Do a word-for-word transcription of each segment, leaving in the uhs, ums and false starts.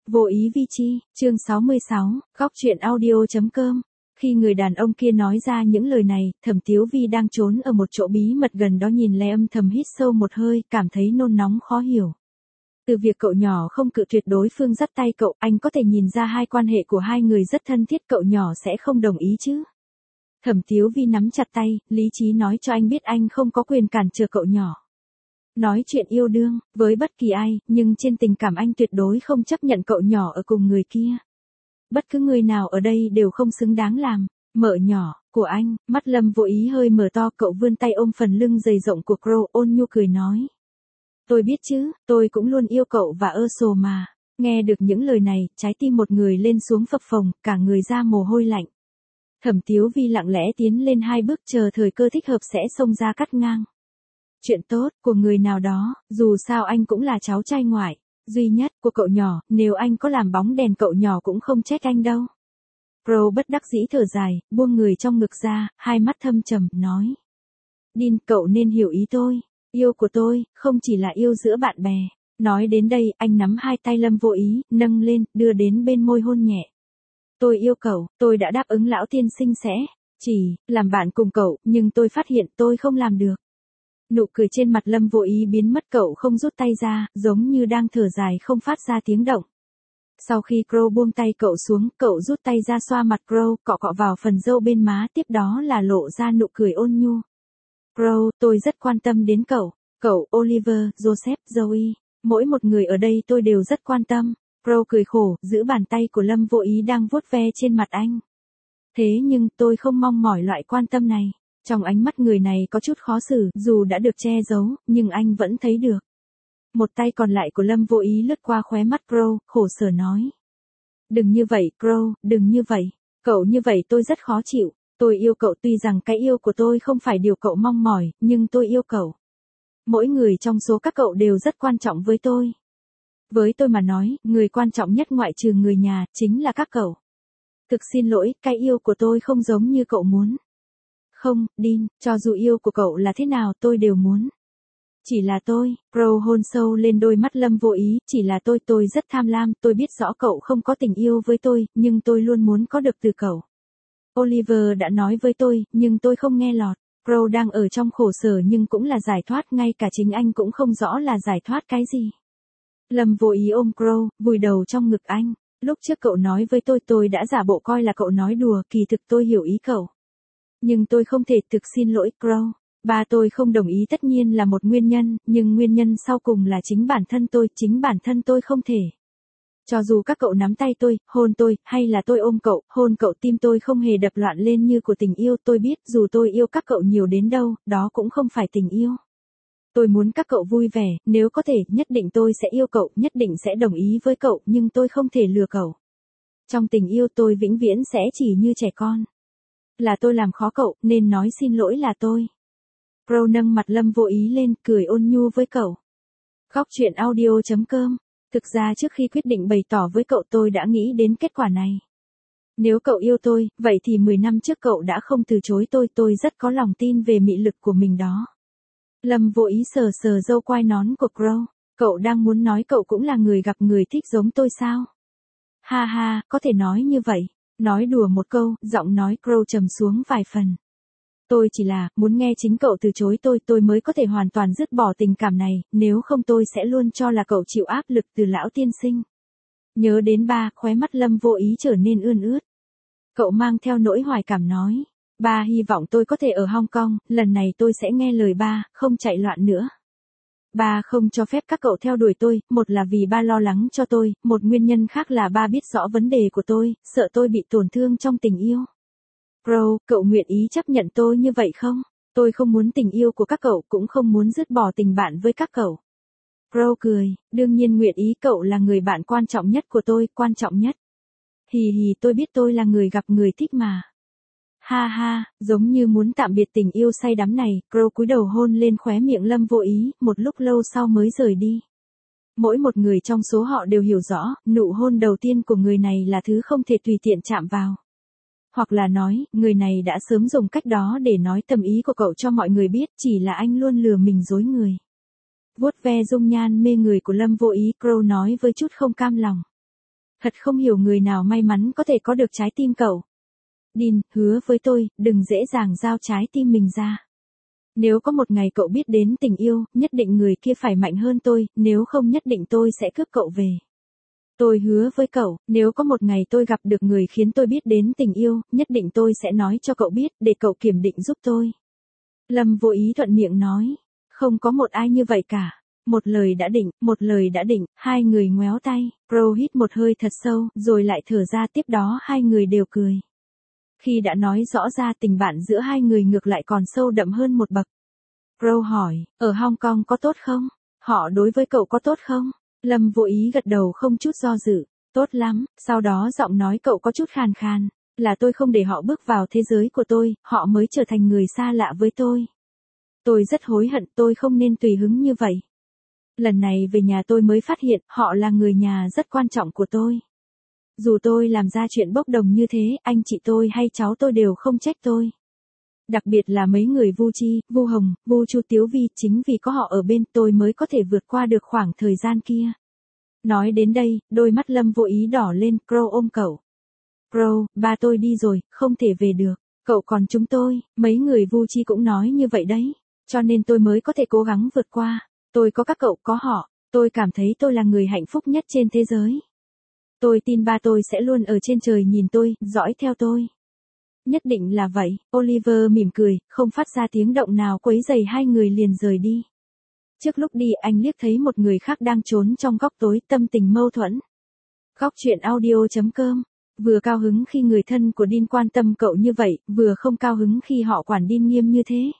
Vô ý vi chi, chương sáu mươi sáu, góc truyện audio.com. Khi người đàn ông kia nói ra những lời này, Thẩm Tiếu Vi đang trốn ở một chỗ bí mật gần đó nhìn Lê Âm Thầm hít sâu một hơi, cảm thấy nôn nóng khó hiểu. Từ việc cậu nhỏ không cự tuyệt đối phương dắt tay cậu, anh có thể nhìn ra hai quan hệ của hai người rất thân thiết, cậu nhỏ sẽ không đồng ý chứ. Thẩm Tiếu Vi nắm chặt tay, lý trí nói cho anh biết anh không có quyền cản trở cậu nhỏ. Nói chuyện yêu đương, với bất kỳ ai, nhưng trên tình cảm anh tuyệt đối không chấp nhận cậu nhỏ ở cùng người kia. Bất cứ người nào ở đây đều không xứng đáng làm mợ nhỏ của anh. Mắt Lâm Vô Ý hơi mở to, cậu vươn tay ôm phần lưng dày rộng của Crow, ôn nhu cười nói. Tôi biết chứ, tôi cũng luôn yêu cậu và ơ sồ mà. Nghe được những lời này, trái tim một người lên xuống phập phồng, cả người ra mồ hôi lạnh. Thẩm Tiếu Vi lặng lẽ tiến lên hai bước, chờ thời cơ thích hợp sẽ xông ra cắt ngang. Chuyện tốt của người nào đó, dù sao anh cũng là cháu trai ngoại duy nhất của cậu nhỏ, nếu anh có làm bóng đèn cậu nhỏ cũng không trách anh đâu. Crow bất đắc dĩ thở dài, buông người trong ngực ra, hai mắt thâm trầm, nói. Dean, cậu nên hiểu ý tôi. Yêu của tôi, không chỉ là yêu giữa bạn bè. Nói đến đây, anh nắm hai tay Lâm Vô Ý, nâng lên, đưa đến bên môi hôn nhẹ. Tôi yêu cậu, tôi đã đáp ứng lão tiên sinh sẽ chỉ làm bạn cùng cậu, nhưng tôi phát hiện tôi không làm được. Nụ cười trên mặt Lâm Vô Ý biến mất, cậu không rút tay ra, giống như đang thở dài không phát ra tiếng động. Sau khi Crow buông tay cậu xuống, cậu rút tay ra xoa mặt Crow, cọ cọ vào phần râu bên má, tiếp đó là lộ ra nụ cười ôn nhu. Crow, tôi rất quan tâm đến cậu. Cậu, Oliver, Joseph, Zoe, mỗi một người ở đây tôi đều rất quan tâm. Crow cười khổ, giữ bàn tay của Lâm Vô Ý đang vuốt ve trên mặt anh. Thế nhưng tôi không mong mỏi loại quan tâm này. Trong ánh mắt người này có chút khó xử, dù đã được che giấu, nhưng anh vẫn thấy được. Một tay còn lại của Lâm Vô Ý lướt qua khóe mắt Crow, khổ sở nói. Đừng như vậy, Crow, đừng như vậy. Cậu như vậy tôi rất khó chịu. Tôi yêu cậu, tuy rằng cái yêu của tôi không phải điều cậu mong mỏi, nhưng tôi yêu cậu. Mỗi người trong số các cậu đều rất quan trọng với tôi. Với tôi mà nói, người quan trọng nhất ngoại trừ người nhà, chính là các cậu. Thực xin lỗi, cái yêu của tôi không giống như cậu muốn. Không, Dean, cho dù yêu của cậu là thế nào tôi đều muốn. Chỉ là tôi, Crow hôn sâu lên đôi mắt Lâm Vô Ý, chỉ là tôi, tôi rất tham lam, tôi biết rõ cậu không có tình yêu với tôi, nhưng tôi luôn muốn có được từ cậu. Oliver đã nói với tôi, nhưng tôi không nghe lọt. Crow đang ở trong khổ sở nhưng cũng là giải thoát, ngay cả chính anh cũng không rõ là giải thoát cái gì. Lâm Vô Ý ôm Crow, vùi đầu trong ngực anh. Lúc trước cậu nói với tôi tôi đã giả bộ coi là cậu nói đùa, kỳ thực tôi hiểu ý cậu. Nhưng tôi không thể, thực xin lỗi Crow. Ba tôi không đồng ý tất nhiên là một nguyên nhân, nhưng nguyên nhân sau cùng là chính bản thân tôi, chính bản thân tôi không thể. Cho dù các cậu nắm tay tôi, hôn tôi, hay là tôi ôm cậu, hôn cậu, tim tôi không hề đập loạn lên như của tình yêu, tôi biết dù tôi yêu các cậu nhiều đến đâu, đó cũng không phải tình yêu. Tôi muốn các cậu vui vẻ, nếu có thể, nhất định tôi sẽ yêu cậu, nhất định sẽ đồng ý với cậu, nhưng tôi không thể lừa cậu. Trong tình yêu tôi vĩnh viễn sẽ chỉ như trẻ con. Là tôi làm khó cậu, nên nói xin lỗi là tôi. Crow nâng mặt Lâm Vô Ý lên, cười ôn nhu với cậu. Góc truyện audio.com. Thực ra trước khi quyết định bày tỏ với cậu tôi đã nghĩ đến kết quả này. Nếu cậu yêu tôi, vậy thì mười năm trước cậu đã không từ chối tôi, tôi rất có lòng tin về mị lực của mình đó. Lâm Vô Ý sờ sờ râu quai nón của Crow. Cậu đang muốn nói cậu cũng là người gặp người thích giống tôi sao? Ha ha, có thể nói như vậy. Nói đùa một câu, giọng nói Crow trầm xuống vài phần. Tôi chỉ là, muốn nghe chính cậu từ chối tôi, tôi mới có thể hoàn toàn dứt bỏ tình cảm này, nếu không tôi sẽ luôn cho là cậu chịu áp lực từ lão tiên sinh. Nhớ đến ba, khóe mắt Lâm Vô Ý trở nên ươn ướt. Cậu mang theo nỗi hoài cảm nói. Ba hy vọng tôi có thể ở Hong Kong, lần này tôi sẽ nghe lời ba, không chạy loạn nữa. Ba không cho phép các cậu theo đuổi tôi, một là vì ba lo lắng cho tôi, một nguyên nhân khác là ba biết rõ vấn đề của tôi, sợ tôi bị tổn thương trong tình yêu. Crow, cậu nguyện ý chấp nhận tôi như vậy không? Tôi không muốn tình yêu của các cậu, cũng không muốn dứt bỏ tình bạn với các cậu. Crow cười, đương nhiên nguyện ý, cậu là người bạn quan trọng nhất của tôi, quan trọng nhất. Hì hì, tôi biết tôi là người gặp người thích mà. Ha ha, giống như muốn tạm biệt tình yêu say đắm này, Crow cúi đầu hôn lên khóe miệng Lâm Vô Ý, một lúc lâu sau mới rời đi. Mỗi một người trong số họ đều hiểu rõ, nụ hôn đầu tiên của người này là thứ không thể tùy tiện chạm vào. Hoặc là nói, người này đã sớm dùng cách đó để nói tâm ý của cậu cho mọi người biết, chỉ là anh luôn lừa mình dối người. Vuốt ve dung nhan mê người của Lâm Vô Ý, Crow nói với chút không cam lòng. Thật không hiểu người nào may mắn có thể có được trái tim cậu. Dean, hứa với tôi, đừng dễ dàng giao trái tim mình ra. Nếu có một ngày cậu biết đến tình yêu, nhất định người kia phải mạnh hơn tôi, nếu không nhất định tôi sẽ cướp cậu về. Tôi hứa với cậu, nếu có một ngày tôi gặp được người khiến tôi biết đến tình yêu, nhất định tôi sẽ nói cho cậu biết, để cậu kiểm định giúp tôi. Lâm vô ý thuận miệng nói, không có một ai như vậy cả. Một lời đã định, một lời đã định, hai người ngoéo tay, Pro hít một hơi thật sâu, rồi lại thở ra, tiếp đó hai người đều cười. Khi đã nói rõ ra tình bạn giữa hai người ngược lại còn sâu đậm hơn một bậc. Pro hỏi, ở Hong Kong có tốt không? Họ đối với cậu có tốt không? Lâm vô ý gật đầu không chút do dự. Tốt lắm, sau đó giọng nói cậu có chút khàn khàn. Là tôi không để họ bước vào thế giới của tôi, họ mới trở thành người xa lạ với tôi. Tôi rất hối hận, tôi không nên tùy hứng như vậy. Lần này về nhà tôi mới phát hiện, họ là người nhà rất quan trọng của tôi. Dù tôi làm ra chuyện bốc đồng như thế, anh chị tôi hay cháu tôi đều không trách tôi. Đặc biệt là mấy người Vu Chi, Vu Hồng, Vu Chu Tiếu Vi, chính vì có họ ở bên tôi mới có thể vượt qua được khoảng thời gian kia. Nói đến đây, đôi mắt Lâm vô ý đỏ lên, Crow ôm cậu. Crow, ba tôi đi rồi, không thể về được, cậu còn chúng tôi, mấy người Vu Chi cũng nói như vậy đấy, cho nên tôi mới có thể cố gắng vượt qua. Tôi có các cậu, có họ, tôi cảm thấy tôi là người hạnh phúc nhất trên thế giới. Tôi tin ba tôi sẽ luôn ở trên trời nhìn tôi, dõi theo tôi. Nhất định là vậy, Oliver mỉm cười, không phát ra tiếng động nào quấy rầy hai người liền rời đi. Trước lúc đi anh liếc thấy một người khác đang trốn trong góc tối, tâm tình mâu thuẫn. Góc truyện audio chấm com, vừa cao hứng khi người thân của Dean quan tâm cậu như vậy, vừa không cao hứng khi họ quản Dean nghiêm như thế.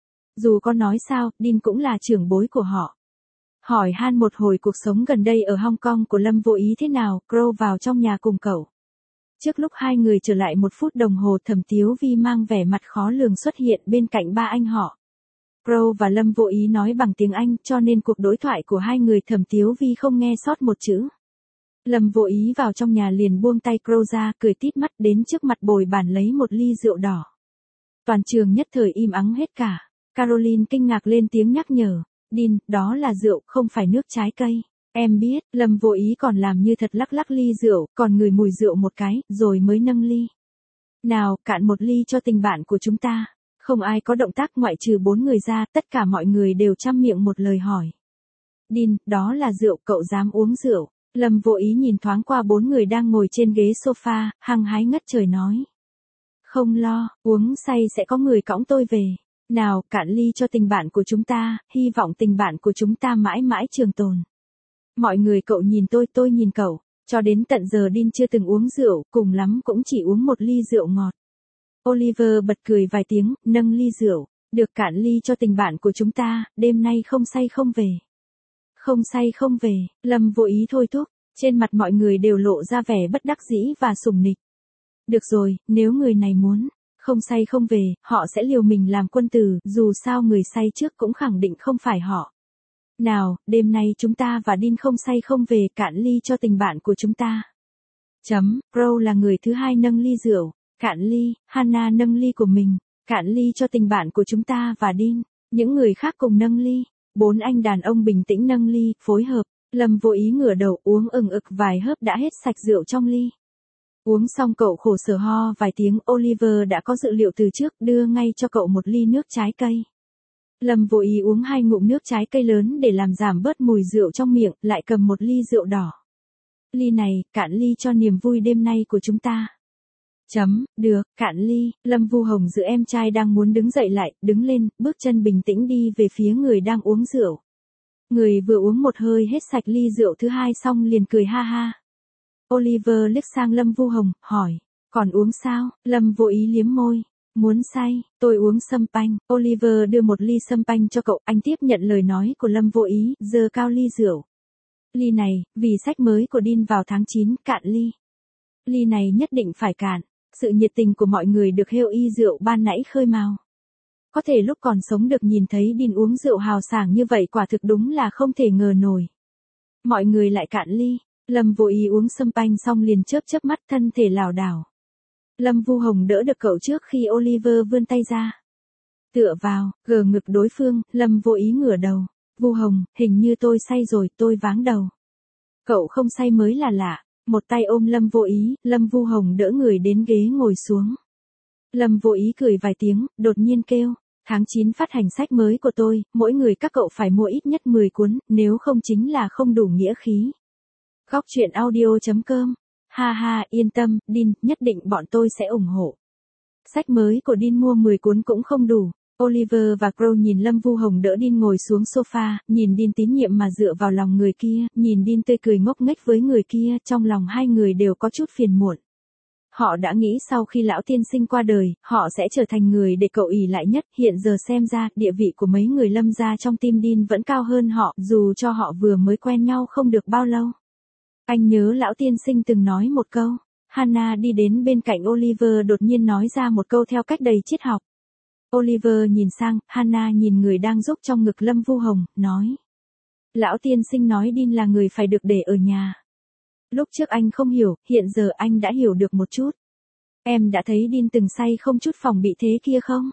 Dù có nói sao, Dean cũng là trưởng bối của họ. Hỏi han một hồi cuộc sống gần đây ở Hong Kong của Lâm vô ý thế nào, Crow vào trong nhà cùng cậu. Trước lúc hai người trở lại một phút đồng hồ, Thẩm Tiếu Vi mang vẻ mặt khó lường xuất hiện bên cạnh ba anh họ. Crow và Lâm vô ý nói bằng tiếng Anh, cho nên cuộc đối thoại của hai người Thẩm Tiếu Vi không nghe sót một chữ. Lâm vô ý vào trong nhà liền buông tay Crow ra, cười tít mắt đến trước mặt bồi bàn lấy một ly rượu đỏ. Toàn trường nhất thời im ắng hết cả. Caroline kinh ngạc lên tiếng nhắc nhở. Dean, đó là rượu, không phải nước trái cây. Em biết, Lâm vô ý còn làm như thật lắc lắc ly rượu, còn ngửi mùi rượu một cái, rồi mới nâng ly. Nào, cạn một ly cho tình bạn của chúng ta. Không ai có động tác ngoại trừ bốn người ra, tất cả mọi người đều chăm miệng một lời hỏi. Dean, đó là rượu, cậu dám uống rượu. Lâm vô ý nhìn thoáng qua bốn người đang ngồi trên ghế sofa, hăng hái ngất trời nói. Không lo, uống say sẽ có người cõng tôi về. Nào, cạn ly cho tình bạn của chúng ta, hy vọng tình bạn của chúng ta mãi mãi trường tồn. Mọi người cậu nhìn tôi, tôi nhìn cậu, cho đến tận giờ Dean chưa từng uống rượu, cùng lắm cũng chỉ uống một ly rượu ngọt. Oliver bật cười vài tiếng, nâng ly rượu, được cạn ly cho tình bạn của chúng ta, đêm nay không say không về. Không say không về, Lâm vô ý thôi thúc, trên mặt mọi người đều lộ ra vẻ bất đắc dĩ và sủng nịch. Được rồi, nếu người này muốn không say không về, họ sẽ liều mình làm quân tử, dù sao người say trước cũng khẳng định không phải họ. Nào, đêm nay chúng ta và Dean không say không về, cạn ly cho tình bạn của chúng ta. Chấm, Pro là người thứ hai nâng ly rượu, cạn ly, Hannah nâng ly của mình, cạn ly cho tình bạn của chúng ta và Dean, những người khác cùng nâng ly. Bốn anh đàn ông bình tĩnh nâng ly, phối hợp, Lâm vô ý ngửa đầu uống ừng ực vài hớp đã hết sạch rượu trong ly. Uống xong cậu khổ sở ho vài tiếng, Oliver đã có dự liệu từ trước, đưa ngay cho cậu một ly nước trái cây. Lâm vô ý uống hai ngụm nước trái cây lớn để làm giảm bớt mùi rượu trong miệng, lại cầm một ly rượu đỏ. Ly này, cạn ly cho niềm vui đêm nay của chúng ta. Chấm, được, cạn ly, Lâm Vu Hồng giữ em trai đang muốn đứng dậy lại, đứng lên, bước chân bình tĩnh đi về phía người đang uống rượu. Người vừa uống một hơi hết sạch ly rượu thứ hai xong liền cười ha ha. Oliver liếc sang Lâm Vu Hồng, hỏi, còn uống sao? Lâm vô ý liếm môi. Muốn say, tôi uống sâm panh. Oliver đưa một ly sâm panh cho cậu, anh tiếp nhận lời nói của Lâm vô ý, giơ cao ly rượu. Ly này, vì sách mới của Dean vào tháng chín, cạn ly. Ly này nhất định phải cạn. Sự nhiệt tình của mọi người được heo y rượu ban nãy khơi mào. Có thể lúc còn sống được nhìn thấy Dean uống rượu hào sảng như vậy quả thực đúng là không thể ngờ nổi. Mọi người lại cạn ly. Lâm vô ý uống sâm panh xong liền chớp chớp mắt, thân thể lảo đảo. Lâm Vu Hồng đỡ được cậu trước khi Oliver vươn tay ra. Tựa vào, gờ ngực đối phương, Lâm vô ý ngửa đầu. Vu Hồng, hình như tôi say rồi, tôi váng đầu. Cậu không say mới là lạ. Một tay ôm Lâm Vô Ý, Lâm Vu Hồng đỡ người đến ghế ngồi xuống. Lâm Vô Ý cười vài tiếng, đột nhiên kêu, tháng chín phát hành sách mới của tôi, mỗi người các cậu phải mua ít nhất mười cuốn, nếu không chính là không đủ nghĩa khí. Góc truyện audio chấm com. Ha ha, yên tâm, Dean, nhất định bọn tôi sẽ ủng hộ. Sách mới của Dean mua mười cuốn cũng không đủ. Oliver và Crow nhìn Lâm Vu Hồng đỡ Dean ngồi xuống sofa, nhìn Dean tín nhiệm mà dựa vào lòng người kia, nhìn Dean tươi cười ngốc nghếch với người kia, trong lòng hai người đều có chút phiền muộn. Họ đã nghĩ sau khi lão tiên sinh qua đời, họ sẽ trở thành người để cậu ỷ lại nhất, hiện giờ xem ra, địa vị của mấy người Lâm gia trong tim Dean vẫn cao hơn họ, dù cho họ vừa mới quen nhau không được bao lâu. Anh nhớ lão tiên sinh từng nói một câu. Hannah đi đến bên cạnh Oliver đột nhiên nói ra một câu theo cách đầy triết học. Oliver nhìn sang, Hannah nhìn người đang giúp trong ngực Lâm Vu Hồng, nói. Lão tiên sinh nói Dean là người phải được để ở nhà. Lúc trước anh không hiểu, hiện giờ anh đã hiểu được một chút. Em đã thấy Dean từng say không chút phòng bị thế kia không?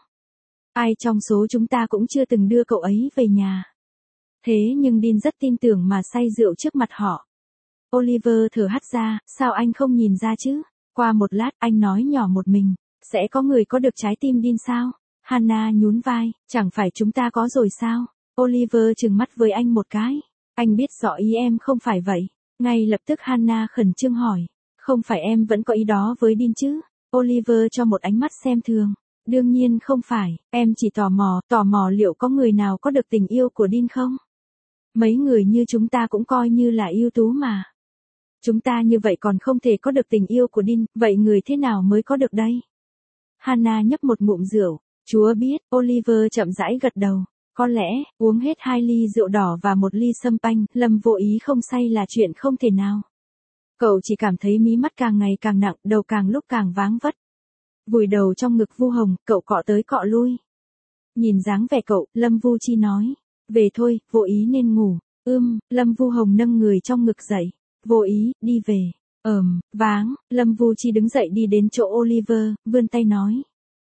Ai trong số chúng ta cũng chưa từng đưa cậu ấy về nhà. Thế nhưng Dean rất tin tưởng mà say rượu trước mặt họ. Oliver thở hắt ra, sao anh không nhìn ra chứ? Qua một lát, anh nói nhỏ một mình, sẽ có người có được trái tim Dean sao? Hannah nhún vai, chẳng phải chúng ta có rồi sao? Oliver trừng mắt với anh một cái. Anh biết rõ ý em không phải vậy. Ngay lập tức Hannah khẩn trương hỏi, không phải em vẫn có ý đó với Dean chứ? Oliver cho một ánh mắt xem thường. Đương nhiên không phải, em chỉ tò mò, tò mò liệu có người nào có được tình yêu của Dean không? Mấy người như chúng ta cũng coi như là ưu tú mà. Chúng ta như vậy còn không thể có được tình yêu của Dean, vậy người thế nào mới có được đây? Hannah nhấp một ngụm rượu, Chúa biết, Oliver chậm rãi gật đầu. Có lẽ, uống hết hai ly rượu đỏ và một ly sâm panh, Lâm Vô Ý không say là chuyện không thể nào. Cậu chỉ cảm thấy mí mắt càng ngày càng nặng, đầu càng lúc càng váng vất. Vùi đầu trong ngực Vu Hồng, cậu cọ tới cọ lui. Nhìn dáng vẻ cậu, Lâm Vu Chi nói. Về thôi, Vô Ý nên ngủ. Ưm, Lâm Vu Hồng nâng người trong ngực dậy. Vô Ý, đi về. Ờm, váng, Lâm Vu Chi đứng dậy đi đến chỗ Oliver, vươn tay nói.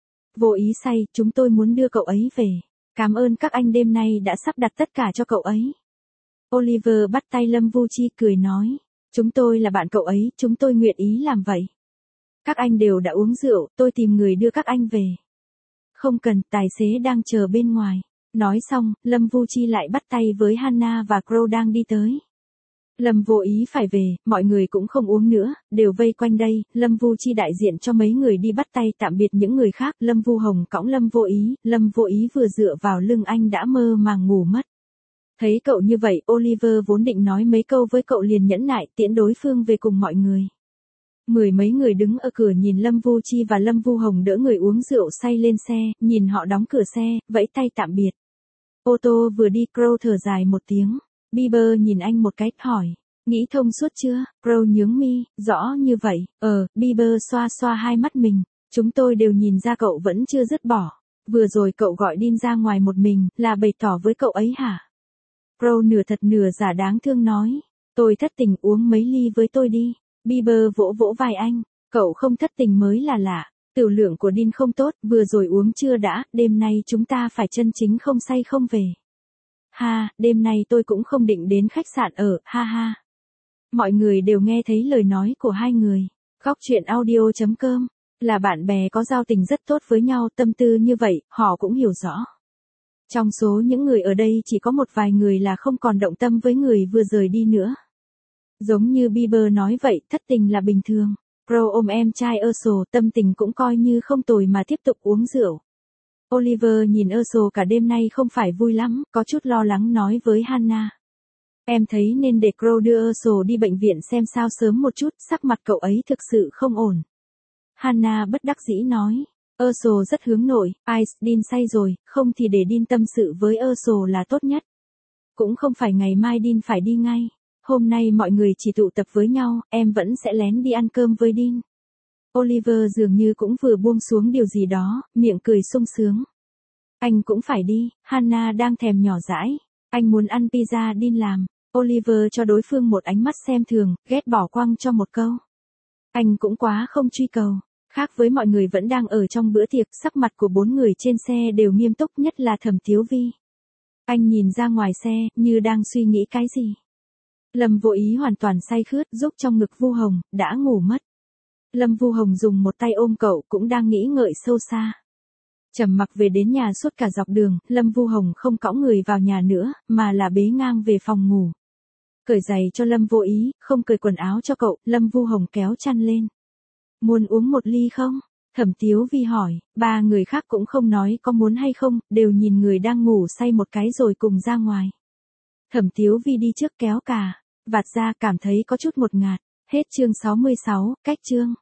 Vô Ý say, chúng tôi muốn đưa cậu ấy về. Cảm ơn các anh đêm nay đã sắp đặt tất cả cho cậu ấy. Oliver bắt tay Lâm Vu Chi cười nói. Chúng tôi là bạn cậu ấy, chúng tôi nguyện ý làm vậy. Các anh đều đã uống rượu, tôi tìm người đưa các anh về. Không cần, tài xế đang chờ bên ngoài. Nói xong, Lâm Vu Chi lại bắt tay với Hannah và Crow đang đi tới. Lâm Vô Ý phải về, mọi người cũng không uống nữa, đều vây quanh đây, Lâm Vu Chi đại diện cho mấy người đi bắt tay tạm biệt những người khác, Lâm Vu Hồng cõng Lâm Vô Ý, Lâm Vô Ý vừa dựa vào lưng anh đã mơ màng ngủ mất. Thấy cậu như vậy, Oliver vốn định nói mấy câu với cậu liền nhẫn nại tiễn đối phương về cùng mọi người. Mười mấy người đứng ở cửa nhìn Lâm Vu Chi và Lâm Vu Hồng đỡ người uống rượu say lên xe, nhìn họ đóng cửa xe, vẫy tay tạm biệt. Ô tô vừa đi, Crow thở dài một tiếng. Bieber nhìn anh một cái, hỏi, nghĩ thông suốt chưa? Crow nhướng mi, rõ như vậy, ờ, Bieber xoa xoa hai mắt mình, chúng tôi đều nhìn ra cậu vẫn chưa dứt bỏ, vừa rồi cậu gọi Dean ra ngoài một mình, là bày tỏ với cậu ấy hả? Crow nửa thật nửa giả đáng thương nói, tôi thất tình uống mấy ly với tôi đi, Bieber vỗ vỗ vai anh, cậu không thất tình mới là lạ, tiểu lượng của Dean không tốt, vừa rồi uống chưa đã, đêm nay chúng ta phải chân chính không say không về. Ha, đêm nay tôi cũng không định đến khách sạn ở, ha ha. Mọi người đều nghe thấy lời nói của hai người. Góc truyện audio chấm com. Là bạn bè có giao tình rất tốt với nhau, tâm tư như vậy, họ cũng hiểu rõ. Trong số những người ở đây chỉ có một vài người là không còn động tâm với người vừa rời đi nữa. Giống như Bieber nói vậy, thất tình là bình thường. Crow ôm em trai Earl, tâm tình cũng coi như không tồi mà tiếp tục uống rượu. Oliver nhìn Earl cả đêm nay không phải vui lắm, có chút lo lắng nói với Hannah. Em thấy nên để Crow đưa Earl đi bệnh viện xem sao sớm một chút, sắc mặt cậu ấy thực sự không ổn. Hannah bất đắc dĩ nói. Earl rất hướng nội, Ice, Dean say rồi, không thì để Dean tâm sự với Earl là tốt nhất. Cũng không phải ngày mai Dean phải đi ngay. Hôm nay mọi người chỉ tụ tập với nhau, em vẫn sẽ lén đi ăn cơm với Dean. Oliver dường như cũng vừa buông xuống điều gì đó, miệng cười sung sướng. Anh cũng phải đi, Hannah đang thèm nhỏ dãi. Anh muốn ăn pizza Dean làm. Oliver cho đối phương một ánh mắt xem thường, ghét bỏ quăng cho một câu. Anh cũng quá không truy cầu. Khác với mọi người vẫn đang ở trong bữa tiệc, sắc mặt của bốn người trên xe đều nghiêm túc, nhất là Thẩm Thiếu Vi. Anh nhìn ra ngoài xe, như đang suy nghĩ cái gì. Lâm Vô Ý hoàn toàn say khướt, giúp trong ngực Vu Hồng, đã ngủ mất. Lâm Vu Hồng dùng một tay ôm cậu, cũng đang nghĩ ngợi sâu xa. Trầm Mặc về đến nhà suốt cả dọc đường, Lâm Vu Hồng không cõng người vào nhà nữa, mà là bế ngang về phòng ngủ. Cởi giày cho Lâm Vô Ý, không cởi quần áo cho cậu, Lâm Vu Hồng kéo chăn lên. Muốn uống một ly không? Thẩm Tiếu Vi hỏi, ba người khác cũng không nói có muốn hay không, đều nhìn người đang ngủ say một cái rồi cùng ra ngoài. Thẩm Tiếu Vi đi trước kéo cà vạt ra, cảm thấy có chút một ngạt. Hết chương sáu mươi sáu, cách chương.